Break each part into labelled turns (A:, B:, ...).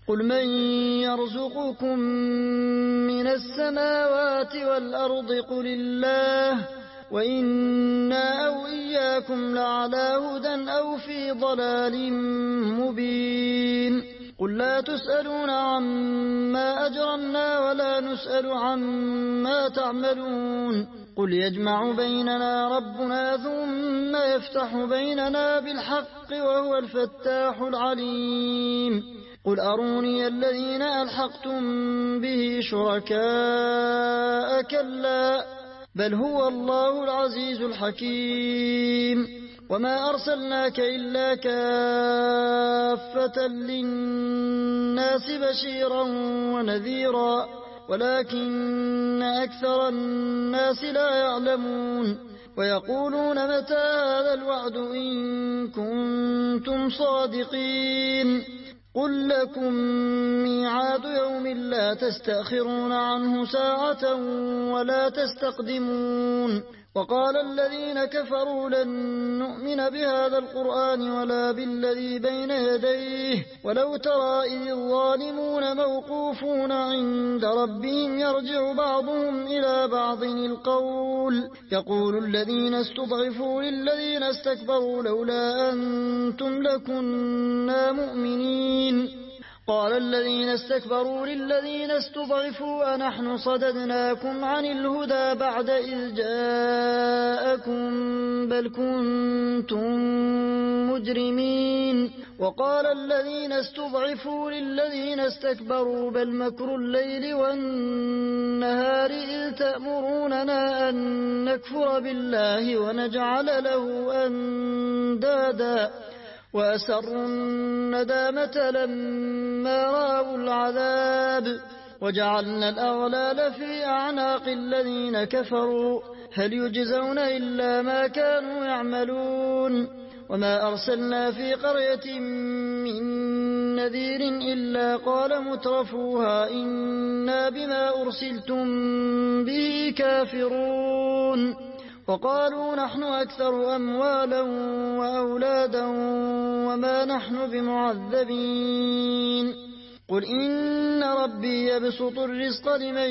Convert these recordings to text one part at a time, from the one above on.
A: قل من يرزقكم من السماوات والأرض قل الله وإنا أو إياكم لعلى هدى أو في ضلال مبين قل لا تسألون عما أجرمنا ولا نسأل عما تعملون قل يجمع بيننا ربنا ثم يفتح بيننا بالحق وهو الفتاح العليم قل أروني الذين ألحقتم به شركاء كلا بل هو الله العزيز الحكيم وما أرسلناك إلا كافة للناس بشيرا ونذيرا ولكن أكثر الناس لا يعلمون ويقولون متى هذا الوعد إن كنتم صادقين قل لكم ميعاد يوم لا تستأخرون عنه ساعة ولا تستقدمون وقال الذين كفروا لن نؤمن بهذا القرآن ولا بالذي بين يديه ولو ترى إذ الظالمون موقوفون عند ربهم يرجع بعضهم إلى بعض القول يقول الذين استضعفوا للذين استكبروا لولا أنتم لكنا مؤمنين قال الذين استكبروا للذين استضعفوا أنحن صددناكم عن الهدى بعد إذ جاءكم بل كنتم مجرمين وقال الذين استضعفوا للذين استكبروا بل مكر الليل والنهار إذ تأمروننا أن نكفر بالله ونجعل له أندادا وأسروا الندامة لما رأوا العذاب وجعلنا الأغلال في أعناق الذين كفروا هل يجزون إلا ما كانوا يعملون وما أرسلنا في قرية من نذير إلا قال مترفوها إنا بما أرسلتم به كافرون وقالوا نحن أكثر أموالا وأولادا وما نحن بمعذبين قل إن ربي يبسط الرزق لمن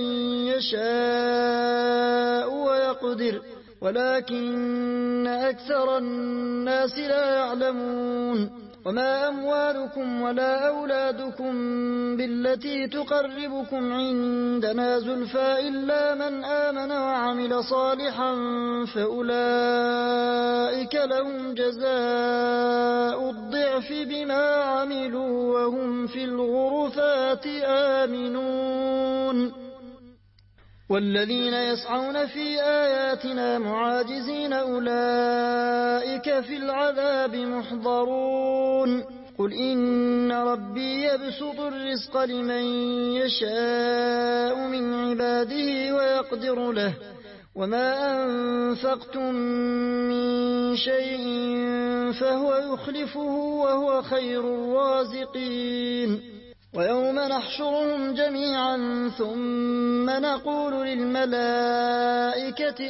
A: يشاء ويقدر ولكن أكثر الناس لا يعلمون وما أموالكم ولا أولادكم بالتي تقربكم عندنا زلفى إلا من آمن وعمل صالحا فأولئك لهم جزاء الضعف بما عملوا وهم في الغرفات آمنون والذين يسعون في آياتنا معاجزين أولئك في العذاب محضرون قل إن ربي يبسط الرزق لمن يشاء من عباده ويقدر له وما أنفقتم من شيء فهو يخلفه وهو خير الرازقين ويوم نحشرهم جميعا ثم نقول للملائكة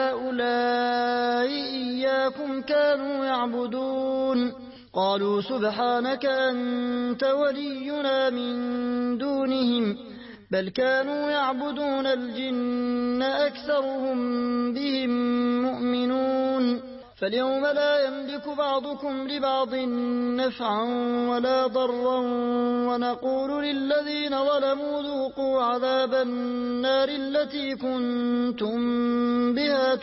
A: أهؤلاء إياكم كانوا يعبدون قالوا سبحانك أنت ولينا من دونهم بل كانوا يعبدون الجن أكثرهم بهم مؤمنون فاليوم لا يملك بعضكم لبعض نفعا ولا ضرا ونقول للذين ظلموا ذوقوا عذاب النار التي كنتم بها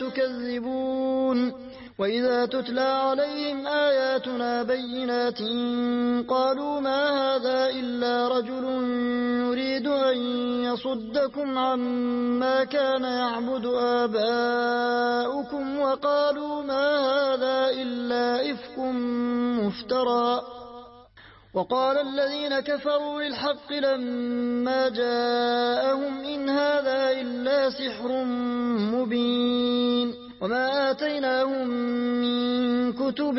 A: تكذبون وإذا تتلى عليهم آياتنا بينات قالوا ما هذا إلا رجل يريد أن يصدكم عما كان يعبد آباؤكم وقالوا ما هذا إلا إفك مفترى وقال الذين كفروا للحق لما جاءهم إن هذا إلا سحر مبين وما آتيناهم من كتب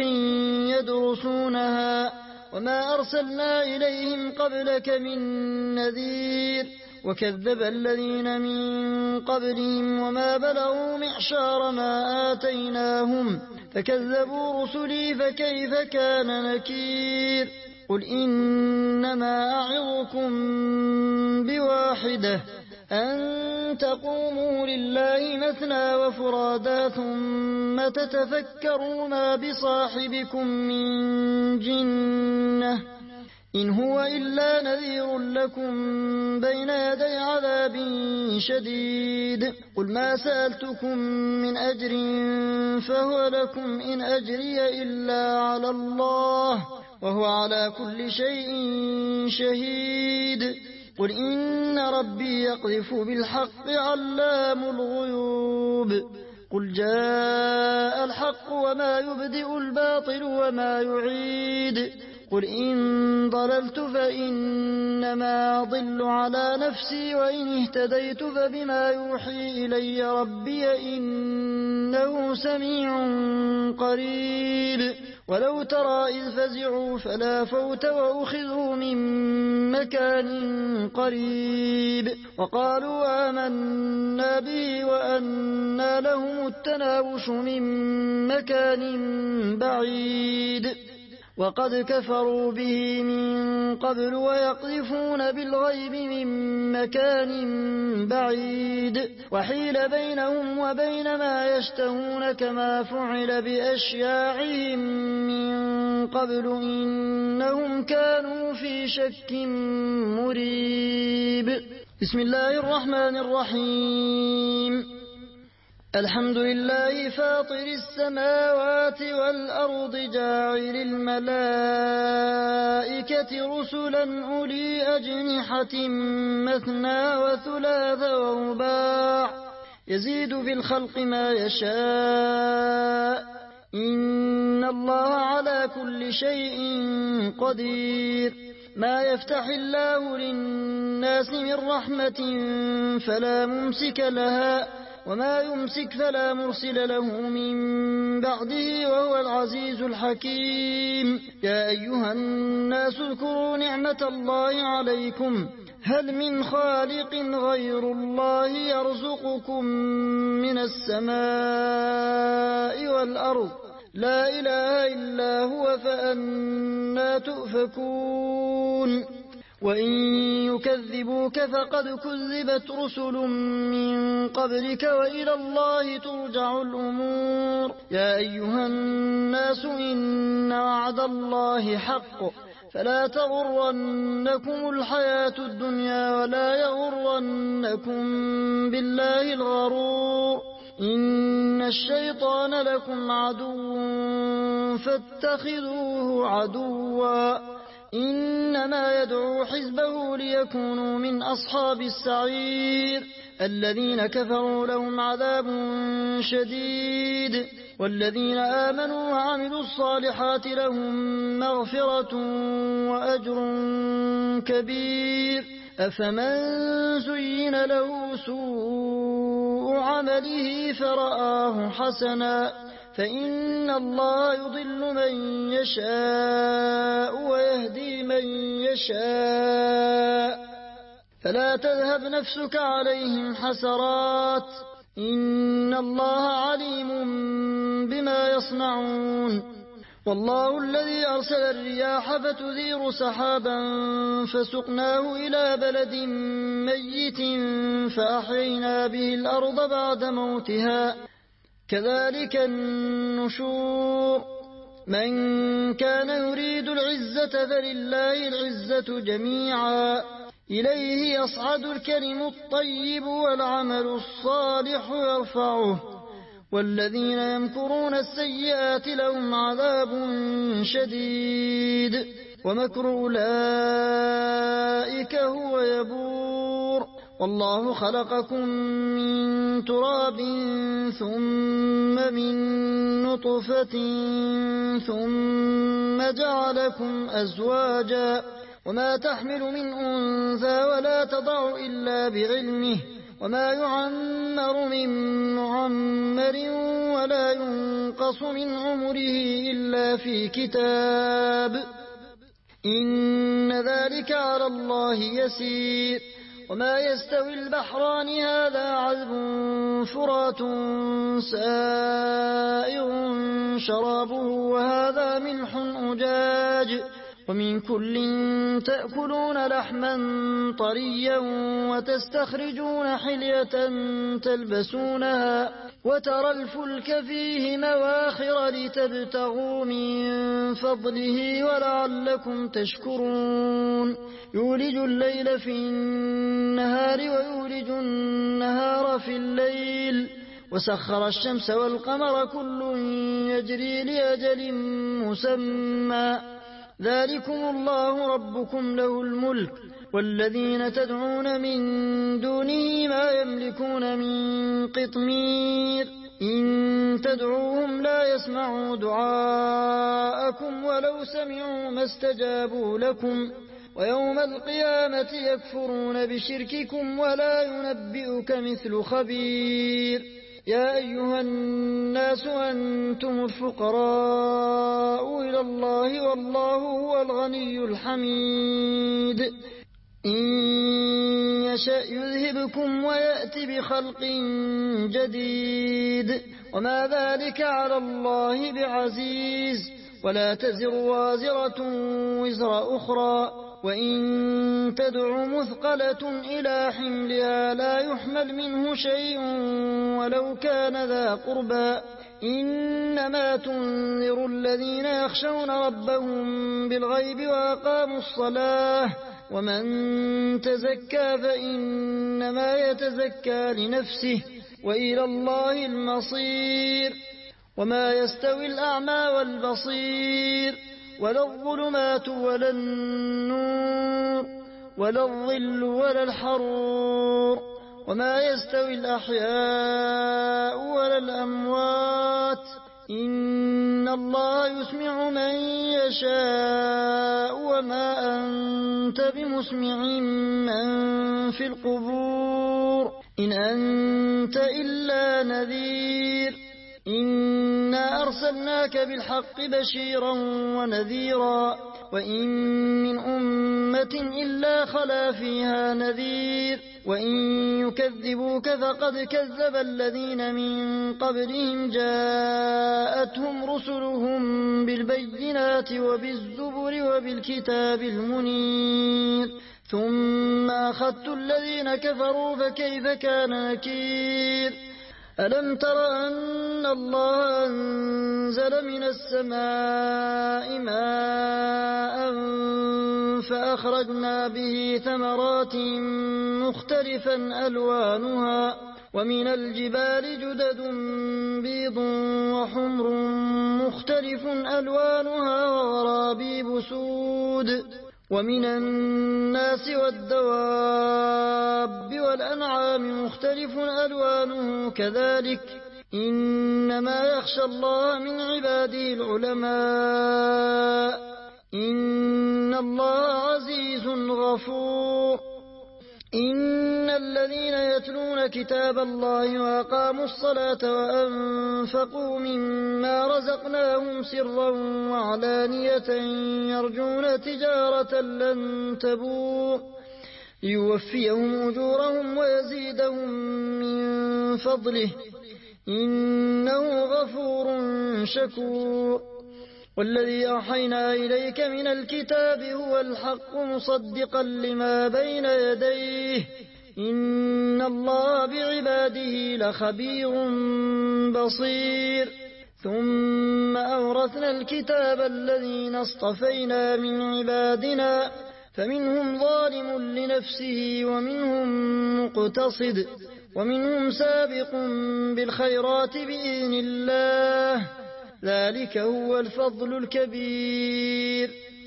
A: يدرسونها وما أرسلنا إليهم قبلك من نذير وكذب الذين من قبلهم وما بلغوا معشار ما آتيناهم فكذبوا رسلي فكيف كان نكير قل إنما أعظكم بواحدة أن تقوموا لله مثنى وفرادا ثم تتفكروا ما بصاحبكم من جنة إن هو إلا نذير لكم بين يدي عذاب شديد قل ما سألتكم من أجر فهو لكم إن أجري إلا على الله وهو على كل شيء شهيد قل إن ربي يقذف بالحق علام الغيوب قل جاء الحق وما يبدئ الباطل وما يعيد قل إن ضللت فإنما أضل على نفسي وإن اهتديت فبما يوحي إلي ربي إنه سميع قريب ولو ترى إذ فزعوا فلا فوت وأخذوا من مكان قريب وقالوا آمنا به وأنى لهم التناوش من مكان بعيد وقد كفروا به من قبل ويقذفون بالغيب من مكان بعيد وحيل بينهم وبين ما يشتهون كما فعل بأشياعهم من قبل إنهم كانوا في شك مريب بسم الله الرحمن الرحيم الحمد لله فاطر السماوات والأرض جاعل الملائكة رسلا أولي أجنحة مثنى وثلاث ورباع يزيد في الخلق ما يشاء إن الله على كل شيء قدير ما يفتح الله للناس من رحمة فلا ممسك لها وما يمسك فلا مرسل له من بعده وهو العزيز الحكيم يا أيها الناس اذكروا نعمة الله عليكم هل من خالق غير الله يرزقكم من السماء والأرض لا إله إلا هو فأنى تؤفكون وإن يكذبوك فقد كذبت رسل من قبلك وإلى الله ترجع الأمور يا أيها الناس إن وعد الله حق فلا تغرنكم الحياة الدنيا ولا يغرنكم بالله الغرور إن الشيطان لكم عدو فاتخذوه عدوا إنما يدعو حزبه ليكونوا من أصحاب السعير الذين كفروا لهم عذاب شديد والذين آمنوا وعملوا الصالحات لهم مغفرة وأجر كبير أفمن زين له سوء عمله فرآه حسنا فإن الله يضل من يشاء ويهدي من يشاء فلا تذهب نفسك عليهم حسرات إن الله عليم بما يصنعون والله الذي أرسل الرياح فتثير سحابا فسقناه إلى بلد ميت فأحيينا به الأرض بعد موتها كذلك النشور من كان يريد العزة فلله العزة جميعا إليه يصعد الكلم الطيب والعمل الصالح يرفعه والذين يمكرون السيئات لهم عذاب شديد ومكر أولئك هو يبور والله خلقكم من تراب ثم من نطفة ثم جعلكم أزواجا وما تحمل من أنثى ولا تضع إلا بعلمه وما يعمر من معمر ولا ينقص من عمره إلا في كتاب إن ذلك على الله يسير وما يستوي البحران هذا عذب فرات سائغ شرابه وهذا ملح أجاج ومن كل تأكلون لحما طريا وتستخرجون حلية تلبسونها وترى الفلك فيه مواخر لتبتغوا من فضله ولعلكم تشكرون يولج الليل في النهار ويولج النهار في الليل وسخر الشمس والقمر كل يجري لأجل مسمى ذلكم الله ربكم له الملك والذين تدعون من دونه ما يملكون من قطمير إن تدعوهم لا يسمعوا دعاءكم ولو سمعوا ما استجابوا لكم ويوم القيامة يكفرون بشرككم ولا ينبئك مثل خبير يا أيها الناس أنتم الفقراء إلى الله والله هو الغني الحميد إن يشأ يذهبكم ويأتي بخلق جديد وما ذلك على الله بعزيز ولا تزر وازرة وزر أخرى وإن تدع مثقلة إلى حملها لا يحمل منه شيء ولو كان ذا قربى إنما تنذر الذين يخشون ربهم بالغيب وأقاموا الصلاة ومن تزكى فإنما يتزكى لنفسه وإلى الله المصير وما يستوي الأعمى والبصير ولا الظلمات ولا النور ولا الظل ولا الحرور وما يستوي الأحياء ولا الأموات إن الله يسمع من يشاء وما أنت بمسمع من في القبور إن أنت إلا نذير إنا أرسلناك بالحق بشيرا ونذيرا وإن من أمة إلا خلا فيها نذير وإن يكذبوك فقد كذب الذين من قبلهم جاءتهم رسلهم بالبينات وبالزبر وبالكتاب المنير ثم أخذت الذين كفروا فكيف كان نكير ألم تر أن الله أنزل من السماء ماء فأخرجنا به ثمرات مختلفا ألوانها ومن الجبال جدد بيض وحمر مختلف ألوانها وغرابيب سود ومن الناس والدواب والأنعام مختلف ألوانه كذلك إنما يخشى الله من عباده العلماء إن الله عزيز غفور إن الذين يتلون كتاب الله وأقاموا الصلاة وأنفقوا مما رزقناهم سرا وعلانية يرجون تجارة لن تبور ليوفيهم أجورهم ويزيدهم من فضله إنه غفور شكور والذي أوحينا إليك من الكتاب هو الحق مصدقا لما بين يديه إن الله بعباده لخبير بصير ثم أورثنا الكتاب الذين اصطفينا من عبادنا فمنهم ظالم لنفسه ومنهم مقتصد ومنهم سابق بالخيرات بإذن الله ذلك هو الفضل الكبير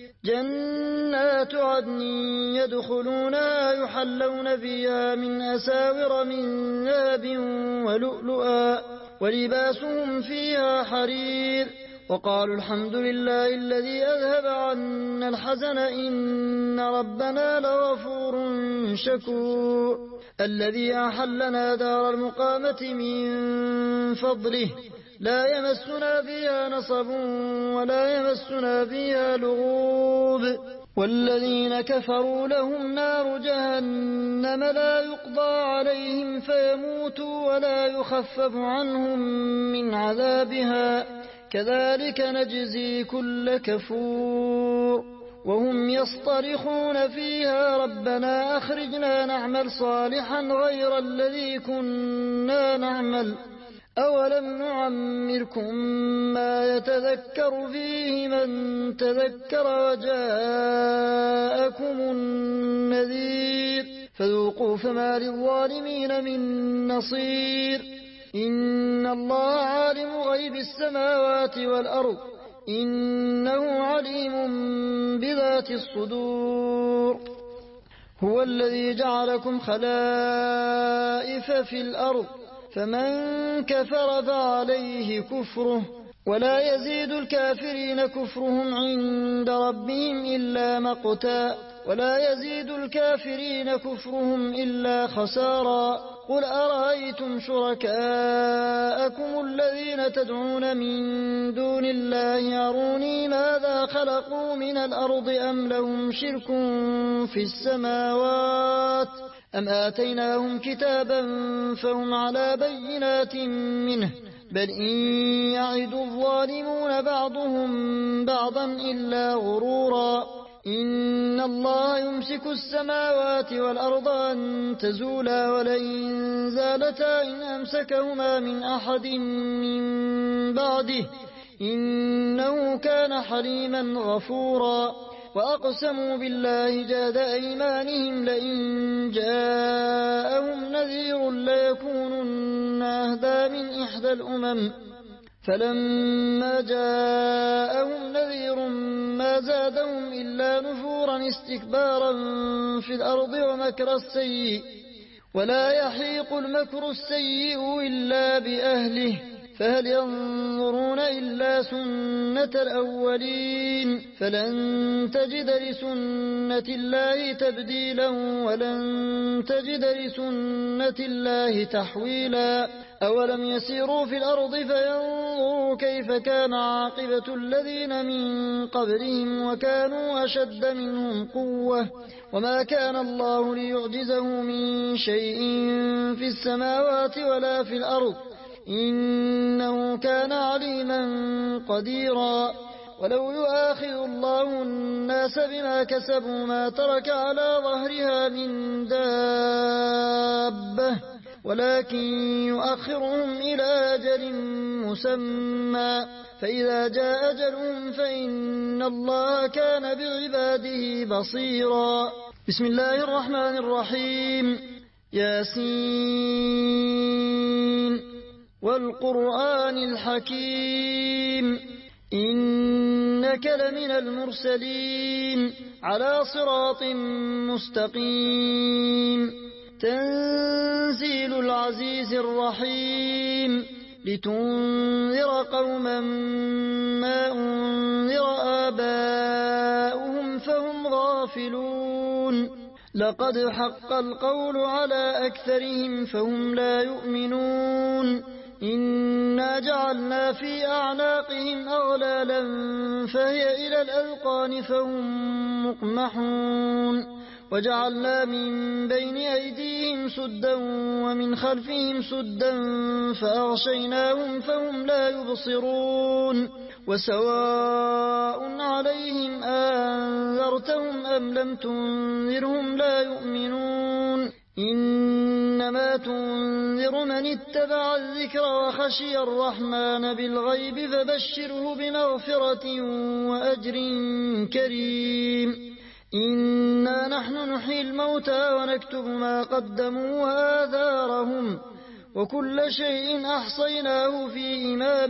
A: جنات عدن يدخلونها يحلون فيها من أساور من ذهب ولؤلؤا ولباسهم فيها حرير وقالوا الحمد لله الذي أذهب عنا الحزن إن ربنا لغفور شكور الذي أحلنا دار المقامة من فضله لا يمسنا فيها نصب ولا يمسنا فيها لغوب والذين كفروا لهم نار جهنم لا يقضى عليهم فيموتوا ولا يخفف عنهم من عذابها كذلك نجزي كل كفور وهم يصطرخون فيها ربنا أخرجنا نعمل صالحا غير الذي كنا نعمل أولم نعمركم ما يتذكر فيه من تذكر وجاءكم النذير فذوقوا فما للظالمين من نصير إن الله عالم غيب السماوات والأرض إنه عليم بذات الصدور هو الذي جعلكم خلائف في الأرض فمن كفر فعليه كفره ولا يزيد الكافرين كفرهم عند ربهم إلا مقتا ولا يزيد الكافرين كفرهم إلا خسارا قل أرأيتم شركاءكم الذين تدعون من دون الله أروني ماذا خلقوا من الأرض أم لهم شرك في السماوات أم آتيناهم كتابا فهم على بينات منه بل إن يعد الظالمون بعضهم بعضا إلا غرورا إن الله يمسك السماوات والأرض أن تزولا ولئن زالتا إن أمسكهما من أحد من بعده إنه كان حليما غفورا وأقسموا بالله جاد أيمانهم لئن جاءهم نذير ليكونن أهدى من إحدى الأمم فلما جاءهم نذير ما زادهم إلا نفورا استكبارا في الأرض ومكر السيء ولا يحيق المكر السيء إلا بأهله فهل ينظرون إلا سنة الأولين فلن تجد لسنة الله تبديلا ولن تجد لسنة الله تحويلا أولم يسيروا في الأرض فينظروا كيف كان عاقبة الذين من قبلهم وكانوا أشد منهم قوة وما كان الله ليعجزه من شيء في السماوات ولا في الأرض إنه كان عليما قديرا ولو يؤاخذ الله الناس بما كسبوا ما ترك على ظهرها من دابة ولكن يؤخرهم إلى أجل مسمى فإذا جاء أجلهم فإن الله كان بعباده بصيرا بسم الله الرحمن الرحيم ياسين والقرآن الحكيم إنك لمن المرسلين على صراط مستقيم تنزيل العزيز الرحيم لتنذر قوما ما أنذر آباؤهم فهم غافلون لقد حق القول على أكثرهم فهم لا يؤمنون إنا جعلنا في أعناقهم أغلالا فهي إلى الأذقان فهم مقمحون وجعلنا من بين أيديهم سدا ومن خلفهم سدا فأغشيناهم فهم لا يبصرون وسواء عليهم أنذرتهم أم لم تنذرهم لا يؤمنون إنما تنذر من اتبع الذكر وخشي الرحمن بالغيب فبشره بمغفرة وأجر كريم إنا نحن نحيي الموتى ونكتب ما قدموا وآثارهم وكل شيء أحصيناه في إمام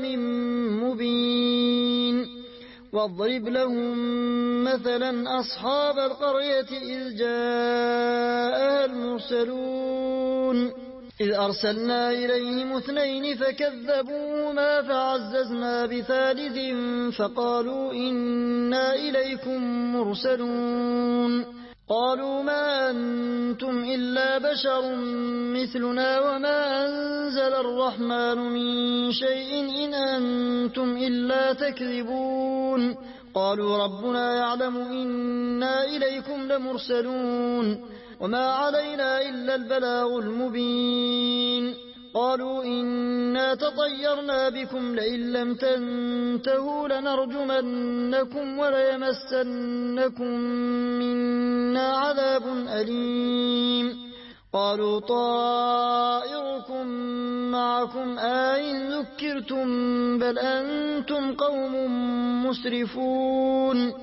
A: مبين واضرب لهم مثلا أصحاب القرية إذ جاءها المرسلون إذ أرسلنا إليهم 2 فكذبوهما فعززنا ب3 فقالوا إنا إليكم مرسلون قالوا ما أنتم إلا بشر مثلنا وما أنزل الرحمن من شيء إن أنتم إلا تكذبون قالوا ربنا يعلم إنا إليكم لمرسلون وما علينا إلا البلاغ المبين قالوا إنا تطيرنا بكم لئن لم تنتهوا لنرجمنكم وليمسنكم منا عذاب أليم قالوا طائركم معكم أئن ذكرتم بل أنتم قوم مسرفون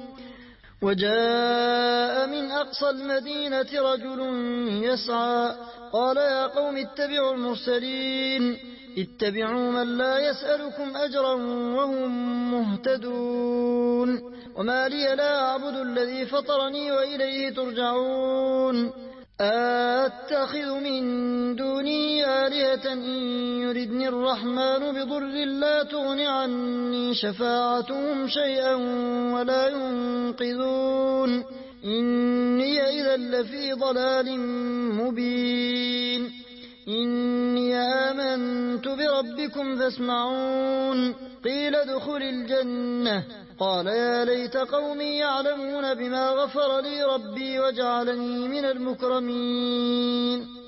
A: وجاء من أقصى المدينة رجل يسعى قال يا قوم اتبعوا المرسلين اتبعوا من لا يسألكم أجرا وهم مهتدون وما لي لا أعبد الذي فطرني وإليه ترجعون أتخذ من دوني آلهة إن يردني الرحمن بضر لا تغن عني شفاعتهم شيئا ولا ينقذون إني إذا لفي ضلال مبين إني آمنت بربكم فاسمعون قيل ادخل الجنة قال يا ليت قومي يعلمون بما غفر لي ربي وجعلني من المكرمين